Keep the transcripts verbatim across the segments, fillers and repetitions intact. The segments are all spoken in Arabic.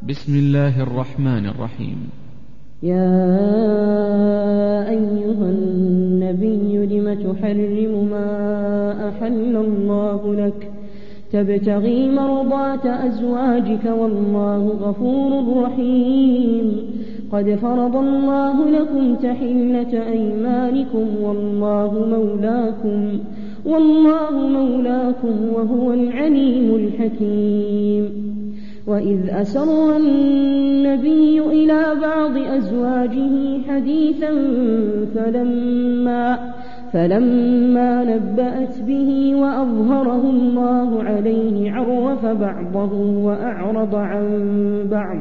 بسم الله الرحمن الرحيم. يا أيها النبي لم تحرم ما أحل الله لك تبتغي مرضات أزواجك والله غفور رحيم. قد فرض الله لكم تحلة أيمانكم والله مولاكم والله مولاكم وهو العليم الحكيم. وإذ أسر النبي إلى بعض أزواجه حديثا فلما, فلما نبأت به وأظهره الله عليه عرف بعضه وأعرض عن بعض.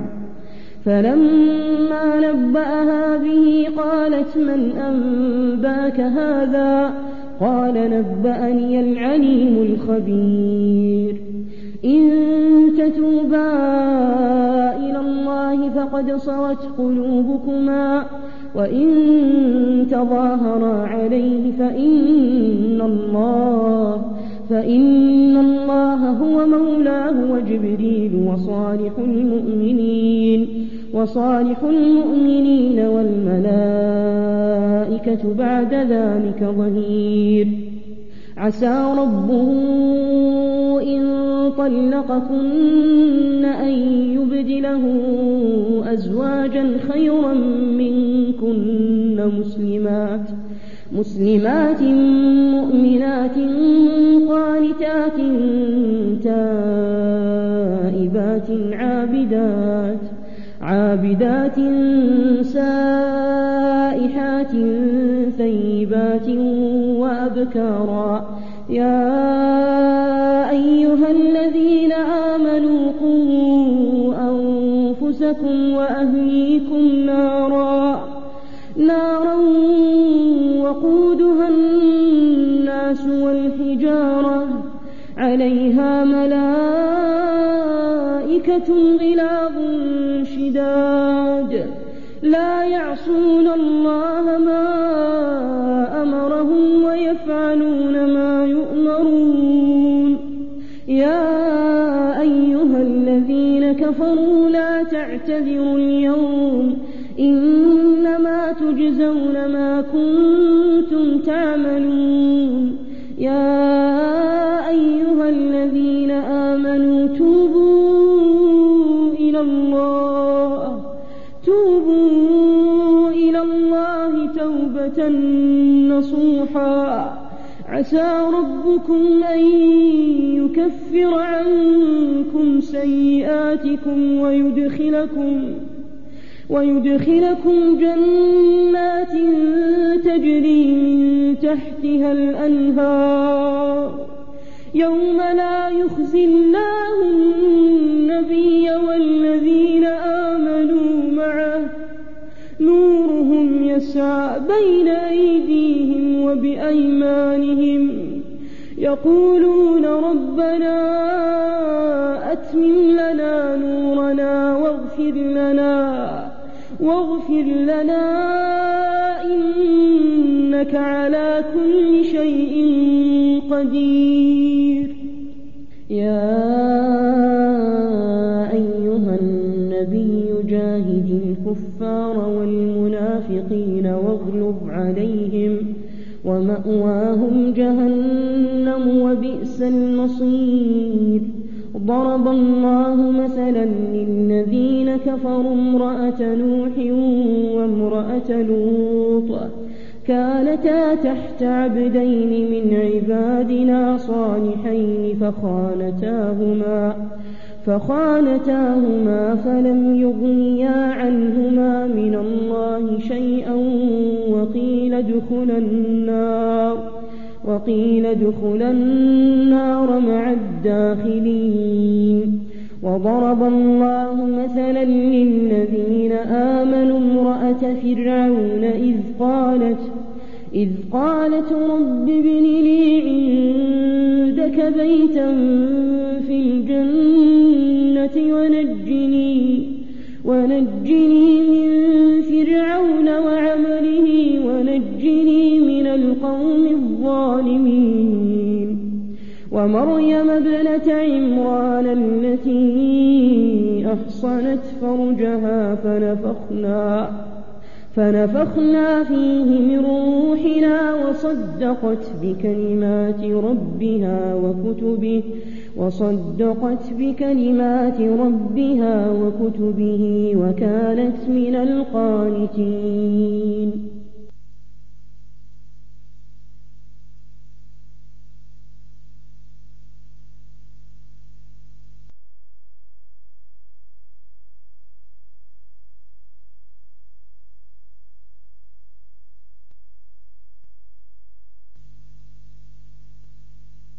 فلما نبأها به قالت من أنباك هذا؟ قال نبأني العليم الخبير. إن تتوبا إلى الله فقد صغت قلوبكما وإن تظاهرا عليه فإن الله, فإن الله هو مولاه وجبريل وصالح المؤمنين وصالح المؤمنين والملائكة بعد ذلك ظهير. عسى ربه إن طلقكن أن يبدله أزواجا خيرا منكن مسلمات مسلمات مؤمنات قانتات تائبات عابدات عابدات سائحات ثيبات وأبكارا. يا أيها الذين آمنوا قوا أنفسكم وأهليكم نارا نارا وقودها الناس والحجارة عليها ملائكة غلاظ شداد لا يعصون الله ما أمرهم ويفعلون ما يؤمرون. يا أيها الذين كفروا لا تعتذروا اليوم إنما تجزون ما كنتم تعملون. يا أيها الذين آمنوا توبوا إلى الله توبوا إلى الله توبة نصوحا. عسى ربكم أن يكفر عنكم سيئاتكم ويدخلكم ويدخلكم جنات تجري من تحتها الأنهار يوم لا يخزي الله النبي والذين آمنوا معه نورهم يسعى بين أيديهم وبأيمانهم يقولون ربنا أتمم لنا نورنا واغفر لنا واغفر لنا إنك على كل شيء قدير. يا أيها النبي جاهد الكفار والمنافقين واغلظ عليهم ومأواهم جهنم وبئس المصير. ضرب الله مثلا للذين كفروا امرأة نوح وامرأة لوط كانتا تحت عبدين من عبادنا صالحين فخانتاهما فخانتاهما فلم يغنيا عنهما من الله شيئا وقيل ادخلا النار وقيل ادخلا النار مع الداخلين. وضرب الله مثلا للذين آمنوا امرأة فرعون إذ قالت إذ قالت رب ابن لي عندك بيتا في الجنة ونجني ونجني من فرعون وعمله ونجني من القوم الظالمين. ومريم ابنة عمران التي أحصنت فرجها فنفخنا فنفخنا فيه من روحنا وصدقت بكلمات ربها وكتبه وصدقت بكلمات ربها وكتبه وكانت من القانتين